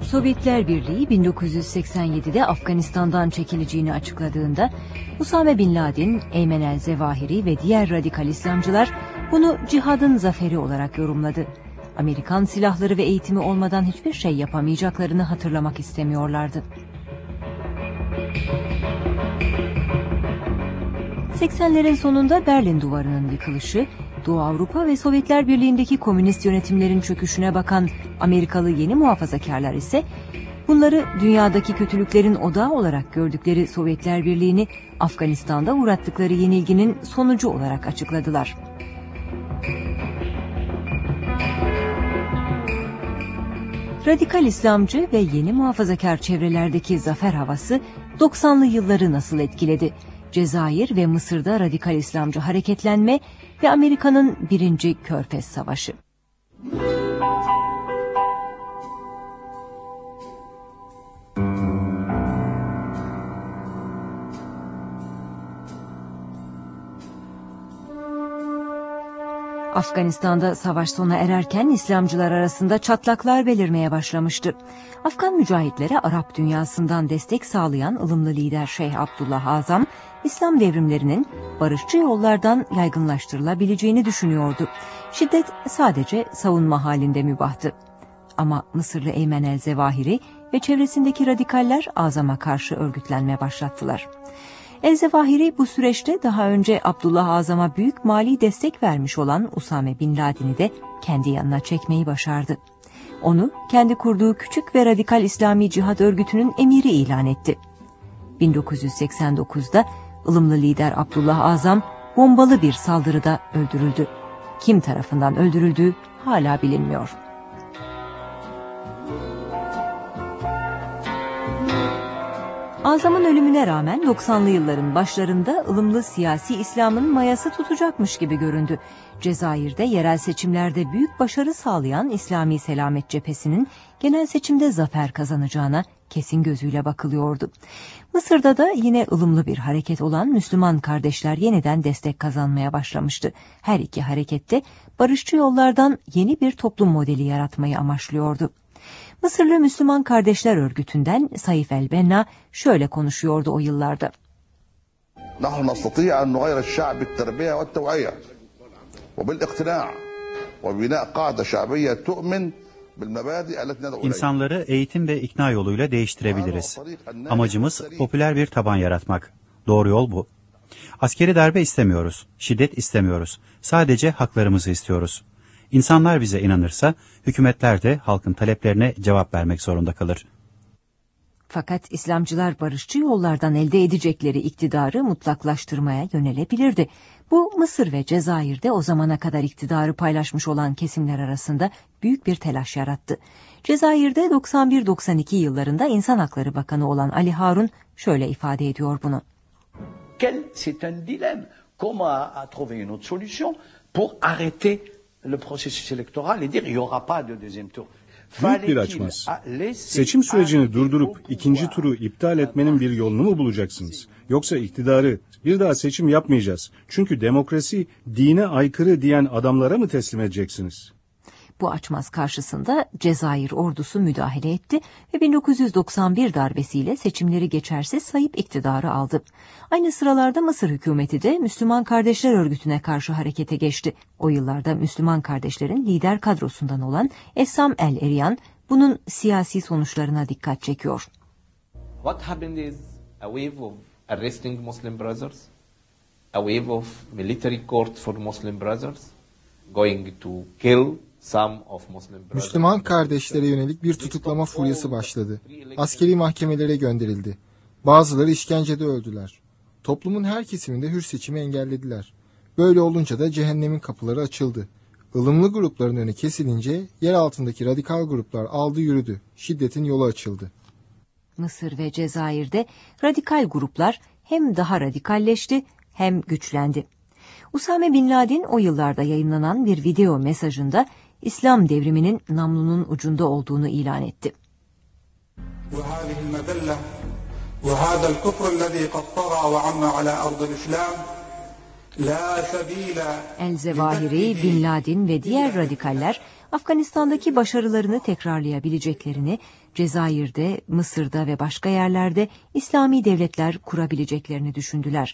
Sovyetler Birliği 1987'de Afganistan'dan çekileceğini açıkladığında Usame Bin Laden, Eymen el-Zevahiri ve diğer radikal İslamcılar bunu cihadın zaferi olarak yorumladı. Amerikan silahları ve eğitimi olmadan hiçbir şey yapamayacaklarını hatırlamak istemiyorlardı. 80'lerin sonunda Berlin Duvarı'nın yıkılışı, Doğu Avrupa ve Sovyetler Birliği'ndeki komünist yönetimlerin çöküşüne bakan Amerikalı yeni muhafazakarlar ise bunları dünyadaki kötülüklerin odağı olarak gördükleri Sovyetler Birliği'ni Afganistan'da uğrattıkları yenilginin sonucu olarak açıkladılar. Radikal İslamcı ve yeni muhafazakar çevrelerdeki zafer havası 90'lı yılları nasıl etkiledi? Cezayir ve Mısır'da radikal İslamcı hareketlenme ve Amerika'nın 1. Körfez Savaşı. Afganistan'da savaş sona ererken İslamcılar arasında çatlaklar belirmeye başlamıştı. Afgan mücahitlere Arap dünyasından destek sağlayan ılımlı lider Şeyh Abdullah Azam, İslam devrimlerinin barışçı yollardan yaygınlaştırılabileceğini düşünüyordu. Şiddet sadece savunma halinde mübahtı. Ama Mısırlı Eymen el-Zevahiri ve çevresindeki radikaller Azam'a karşı örgütlenme başlattılar. El-Zevahiri bu süreçte daha önce Abdullah Azam'a büyük mali destek vermiş olan Usame Bin Laden'i de kendi yanına çekmeyi başardı. Onu kendi kurduğu küçük ve radikal İslami Cihad örgütünün emiri ilan etti. 1989'da ılımlı lider Abdullah Azam bombalı bir saldırıda öldürüldü. Kim tarafından öldürüldüğü hala bilinmiyor. Azam'ın ölümüne rağmen 90'lı yılların başlarında ılımlı siyasi İslam'ın mayası tutacakmış gibi göründü. Cezayir'de yerel seçimlerde büyük başarı sağlayan İslami Selamet Cephesi'nin genel seçimde zafer kazanacağına kesin gözüyle bakılıyordu. Mısır'da da yine ılımlı bir hareket olan Müslüman Kardeşler yeniden destek kazanmaya başlamıştı. Her iki harekette barışçı yollardan yeni bir toplum modeli yaratmayı amaçlıyordu. Mısırlı Müslüman Kardeşler Örgütü'nden Saif el-Benna şöyle konuşuyordu o yıllarda. نحن نستطيع أن نغير الشعب بالتربية والتوعية وبالاقتناع وبناء قاعدة شعبية تؤمن بالمبادئ التي ندعو إليها. İnsanları eğitim ve ikna yoluyla değiştirebiliriz. Amacımız popüler bir taban yaratmak. Doğru yol bu. Askeri darbe istemiyoruz, şiddet istemiyoruz. Sadece haklarımızı istiyoruz. İnsanlar bize inanırsa hükümetler de halkın taleplerine cevap vermek zorunda kalır. Fakat İslamcılar barışçı yollardan elde edecekleri iktidarı mutlaklaştırmaya yönelebilirdi. Bu Mısır ve Cezayir'de o zamana kadar iktidarı paylaşmış olan kesimler arasında büyük bir telaş yarattı. Cezayir'de 91-92 yıllarında İnsan Hakları Bakanı olan Ali Harun şöyle ifade ediyor bunu. C'est un dilemme. Comment trouver une autre solution pour arrêter le processus électoral et dire il y aura pas de deuxième tour. Büyük bir açmaz. Seçim sürecini durdurup ikinci turu iptal etmenin bir yolunu mu bulacaksınız? Yoksa iktidarı bir daha seçim yapmayacağız. Çünkü demokrasi dine aykırı diyen adamlara mı teslim edeceksiniz? Bu açmaz karşısında Cezayir ordusu müdahale etti ve 1991 darbesiyle seçimleri geçersiz sayıp iktidarı aldı. Aynı sıralarda Mısır hükümeti de Müslüman Kardeşler Örgütü'ne karşı harekete geçti. O yıllarda Müslüman Kardeşlerin lider kadrosundan olan Essam el-Eriyan bunun siyasi sonuçlarına dikkat çekiyor. What happened is a wave of arresting Muslim brothers, a wave of military court for Muslim brothers, going to kill Müslüman kardeşlere yönelik bir tutuklama furyası başladı. Askeri mahkemelere gönderildi. Bazıları işkencede öldüler. Toplumun her kesiminde hür seçimi engellediler. Böyle olunca da cehennemin kapıları açıldı. Ilımlı grupların önü kesilince yer altındaki radikal gruplar aldı yürüdü. Şiddetin yolu açıldı. Mısır ve Cezayir'de radikal gruplar hem daha radikalleşti hem güçlendi. Usame Bin Laden o yıllarda yayınlanan bir video mesajında İslam devriminin namlunun ucunda olduğunu ilan etti. El-Zevahiri, Bin Laden ve diğer radikaller Afganistan'daki başarılarını tekrarlayabileceklerini, Cezayir'de, Mısır'da ve başka yerlerde İslami devletler kurabileceklerini düşündüler.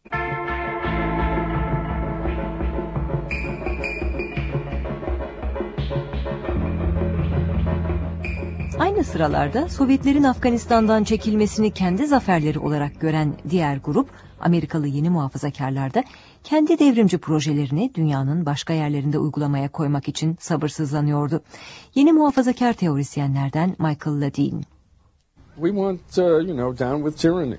Aynı sıralarda Sovyetlerin Afganistan'dan çekilmesini kendi zaferleri olarak gören diğer grup, Amerikalı yeni muhafazakarlar da kendi devrimci projelerini dünyanın başka yerlerinde uygulamaya koymak için sabırsızlanıyordu. Yeni muhafazakar teorisyenlerden Michael Ledeen. We want, down with tyranny.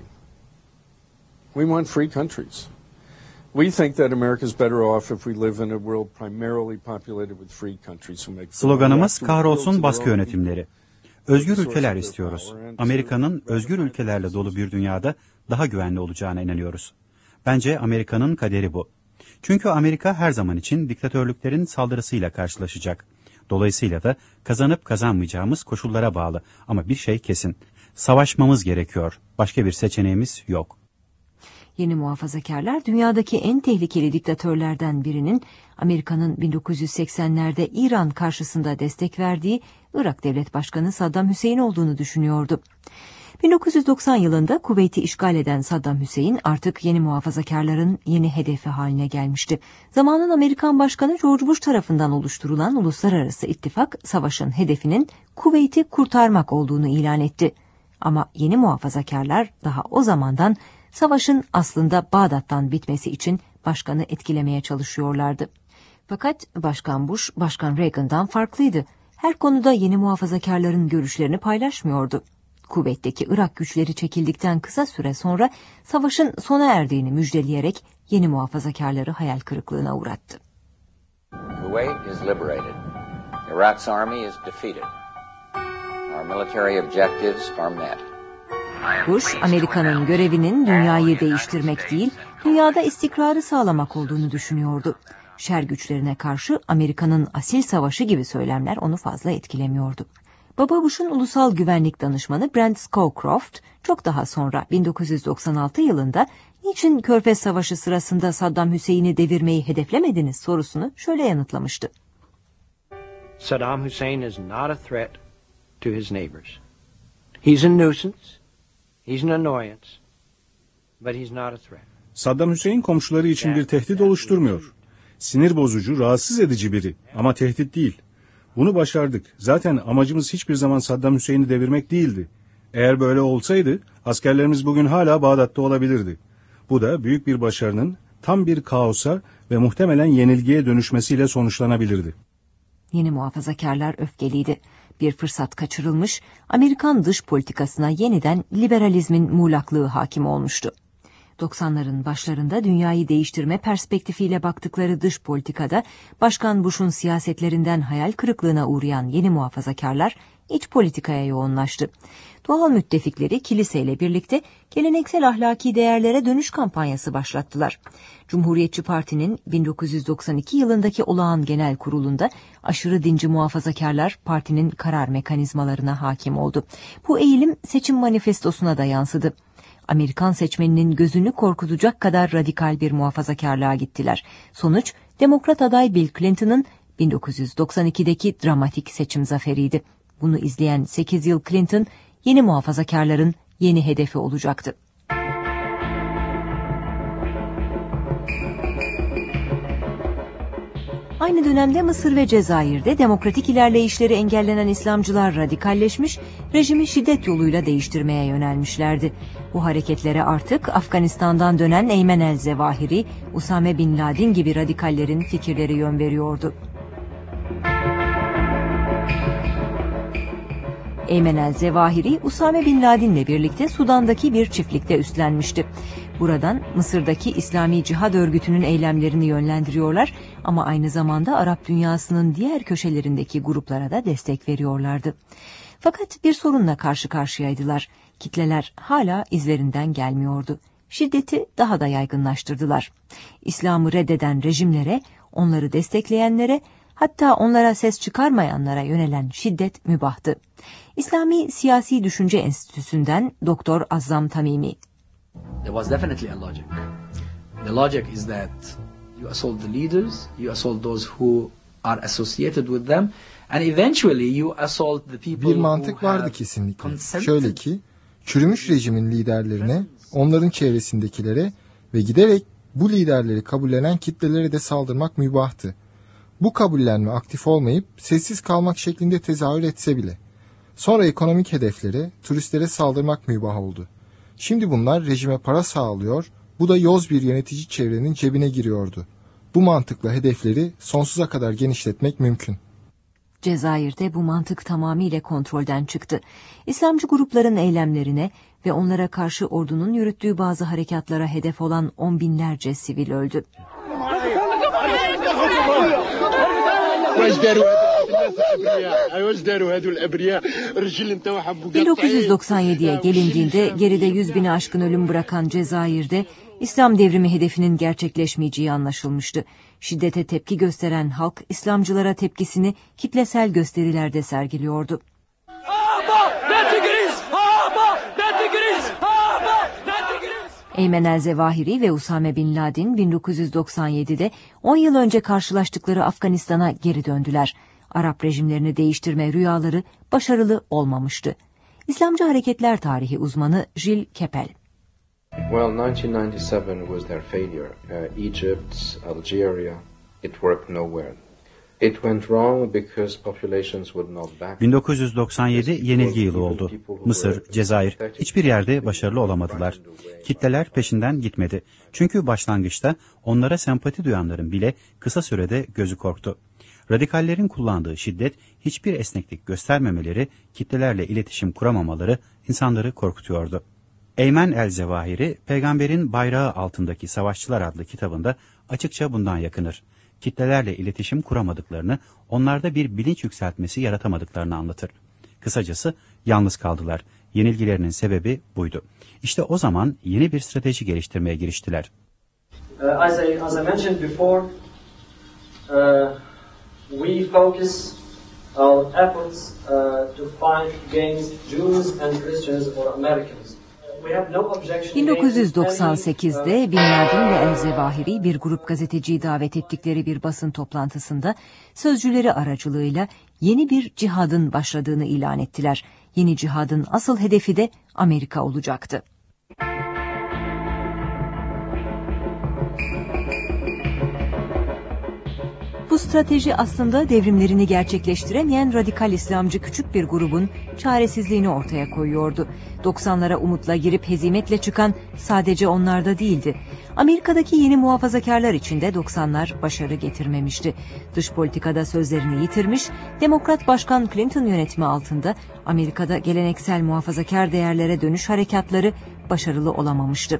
We want free countries. We think that America is better off if we live in a world primarily populated with free countries. Sloganımız kahrolsun baskı yönetimleri. Özgür ülkeler istiyoruz. Amerika'nın özgür ülkelerle dolu bir dünyada daha güvenli olacağına inanıyoruz. Bence Amerika'nın kaderi bu. Çünkü Amerika her zaman için diktatörlüklerin saldırısıyla karşılaşacak. Dolayısıyla da kazanıp kazanmayacağımız koşullara bağlı. Ama bir şey kesin. Savaşmamız gerekiyor. Başka bir seçeneğimiz yok. Yeni muhafazakarlar dünyadaki en tehlikeli diktatörlerden birinin Amerika'nın 1980'lerde İran karşısında destek verdiği Irak Devlet Başkanı Saddam Hüseyin olduğunu düşünüyordu. 1990 yılında Kuveyt'i işgal eden Saddam Hüseyin artık yeni muhafazakarların yeni hedefi haline gelmişti. Zamanın Amerikan Başkanı George Bush tarafından oluşturulan uluslararası ittifak savaşın hedefinin Kuveyt'i kurtarmak olduğunu ilan etti. Ama yeni muhafazakarlar daha o zamandan savaşın aslında Bağdat'tan bitmesi için başkanı etkilemeye çalışıyorlardı. Fakat Başkan Bush, Başkan Reagan'dan farklıydı. Her konuda yeni muhafazakarların görüşlerini paylaşmıyordu. Kuveyt'teki Irak güçleri çekildikten kısa süre sonra savaşın sona erdiğini müjdeleyerek yeni muhafazakarları hayal kırıklığına uğrattı. Kuwait is liberated. Iraq's army is defeated. Our military objectives are met. Bush, Amerika'nın görevinin dünyayı değiştirmek değil, dünyada istikrarı sağlamak olduğunu düşünüyordu. Şer güçlerine karşı Amerika'nın asil savaşı gibi söylemler onu fazla etkilemiyordu. Baba Bush'un ulusal güvenlik danışmanı Brent Scowcroft, çok daha sonra 1996 yılında niçin Körfez Savaşı sırasında Saddam Hüseyin'i devirmeyi hedeflemediniz sorusunu şöyle yanıtlamıştı. Saddam Hussein is not a threat to his neighbors. He's a nuisance. He's an annoyance, but he's not a threat. Saddam Hüseyin komşuları için bir tehdit oluşturmuyor. Sinir bozucu, rahatsız edici biri ama tehdit değil. Bunu başardık. Zaten amacımız hiçbir zaman Saddam Hüseyin'i devirmek değildi. Eğer böyle olsaydı askerlerimiz bugün hala Bağdat'ta olabilirdi. Bu da büyük bir başarının tam bir kaosa ve muhtemelen yenilgiye dönüşmesiyle sonuçlanabilirdi. Yeni muhafazakarlar öfkeliydi. Bir fırsat kaçırılmış, Amerikan dış politikasına yeniden liberalizmin muğlaklığı hakim olmuştu. 90'ların başlarında dünyayı değiştirme perspektifiyle baktıkları dış politikada Başkan Bush'un siyasetlerinden hayal kırıklığına uğrayan yeni muhafazakarlar iç politikaya yoğunlaştı. Doğal müttefikleri kiliseyle birlikte geleneksel ahlaki değerlere dönüş kampanyası başlattılar. Cumhuriyetçi Parti'nin 1992 yılındaki olağan genel kurulunda aşırı dinci muhafazakarlar partinin karar mekanizmalarına hakim oldu. Bu eğilim seçim manifestosuna da yansıdı. Amerikan seçmeninin gözünü korkutacak kadar radikal bir muhafazakarlığa gittiler. Sonuç, Demokrat aday Bill Clinton'ın 1992'deki dramatik seçim zaferiydi. Bunu izleyen 8 yıl Clinton, yeni muhafazakarların yeni hedefi olacaktı. Aynı dönemde Mısır ve Cezayir'de demokratik ilerleyişleri engellenen İslamcılar radikalleşmiş, rejimi şiddet yoluyla değiştirmeye yönelmişlerdi. Bu hareketlere artık Afganistan'dan dönen Eymen el-Zevahiri, Usame bin Laden gibi radikallerin fikirleri yön veriyordu. Eymen el-Zevahiri, Usame bin Laden'le birlikte Sudan'daki bir çiftlikte üstlenmişti. Buradan Mısır'daki İslami Cihad Örgütü'nün eylemlerini yönlendiriyorlar ama aynı zamanda Arap dünyasının diğer köşelerindeki gruplara da destek veriyorlardı. Fakat bir sorunla karşı karşıyaydılar. Kitleler hala izlerinden gelmiyordu. Şiddeti daha da yaygınlaştırdılar. İslam'ı reddeden rejimlere, onları destekleyenlere, hatta onlara ses çıkarmayanlara yönelen şiddet mübahtı. İslami Siyasi Düşünce Enstitüsü'nden Doktor Azzam Tamimi. There was definitely a logic. The logic is that you assault the leaders, you assault those who are associated with them. And eventually you assault the people bir mantık vardı kesinlikle. Şöyle ki, çürümüş rejimin liderlerine, onların çevresindekilere ve giderek bu liderleri kabullenen kitlelere de saldırmak mübahtı. Bu kabullenme aktif olmayıp sessiz kalmak şeklinde tezahür etse bile. Sonra ekonomik hedeflere, turistlere saldırmak mübah oldu. Şimdi bunlar rejime para sağlıyor, bu da yoz bir yönetici çevrenin cebine giriyordu. Bu mantıkla hedefleri sonsuza kadar genişletmek mümkün. Cezayir'de bu mantık tamamıyla kontrolden çıktı. İslamcı grupların eylemlerine ve onlara karşı ordunun yürüttüğü bazı harekatlara hedef olan on binlerce sivil öldü. 1997'ye gelindiğinde geride 100 bini aşkın ölüm bırakan Cezayir'de İslam devrimi hedefinin gerçekleşmeyeceği anlaşılmıştı. Şiddete tepki gösteren halk İslamcılara tepkisini kitlesel gösterilerde sergiliyordu. Eymen el-Zevahiri ve Usame bin Laden 1997'de 10 yıl önce karşılaştıkları Afganistan'a geri döndüler. Arap rejimlerini değiştirme rüyaları başarılı olmamıştı. İslamcı hareketler tarihi uzmanı Jill Keppel. Well, 1997 was their failure. Egypt, Algeria, it worked nowhere. It went wrong because populations would not back. 1997 yenilgi yılı oldu. Mısır, Cezayir hiçbir yerde başarılı olamadılar. Kitleler peşinden gitmedi. Çünkü başlangıçta onlara sempati duyanların bile kısa sürede gözü korktu. Radikallerin kullandığı şiddet, hiçbir esneklik göstermemeleri, kitlelerle iletişim kuramamaları insanları korkutuyordu. Eymen el-Zevahiri, Peygamberin Bayrağı Altındaki Savaşçılar adlı kitabında açıkça bundan yakınır. Kitlelerle iletişim kuramadıklarını, onlarda bir bilinç yükseltmesi yaratamadıklarını anlatır. Kısacası yalnız kaldılar. Yenilgilerinin sebebi buydu. İşte o zaman yeni bir strateji geliştirmeye giriştiler. As I mentioned before, we focus our efforts to fight against Jews and Christians or Americans. 1998'de Bin Laden ve el-Zevahiri bir grup gazeteciyi davet ettikleri bir basın toplantısında sözcüleri aracılığıyla yeni bir cihadın başladığını ilan ettiler. Yeni cihadın asıl hedefi de Amerika olacaktı. Bu strateji aslında devrimlerini gerçekleştiremeyen radikal İslamcı küçük bir grubun çaresizliğini ortaya koyuyordu. 90'lara umutla girip hezimetle çıkan sadece onlar da değildi. Amerika'daki yeni muhafazakarlar için de 90'lar başarı getirmemişti. Dış politikada sözlerini yitirmiş, Demokrat Başkan Clinton yönetimi altında Amerika'da geleneksel muhafazakar değerlere dönüş harekatları başarılı olamamıştı.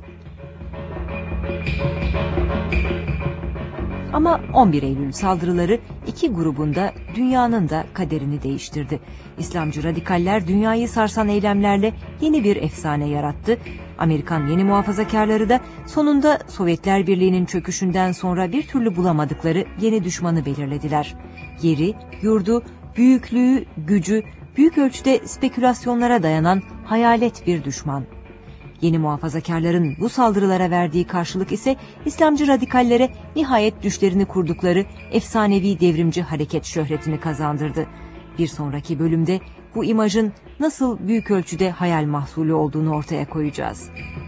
Ama 11 Eylül saldırıları iki grubun da dünyanın da kaderini değiştirdi. İslamcı radikaller dünyayı sarsan eylemlerle yeni bir efsane yarattı. Amerikan yeni muhafazakarları da sonunda Sovyetler Birliği'nin çöküşünden sonra bir türlü bulamadıkları yeni düşmanı belirlediler. Yeri, yurdu, büyüklüğü, gücü, büyük ölçüde spekülasyonlara dayanan hayalet bir düşman. Yeni muhafazakarların bu saldırılara verdiği karşılık ise İslamcı radikallere nihayet düşlerini kurdukları efsanevi devrimci hareket şöhretini kazandırdı. Bir sonraki bölümde bu imajın nasıl büyük ölçüde hayal mahsulü olduğunu ortaya koyacağız.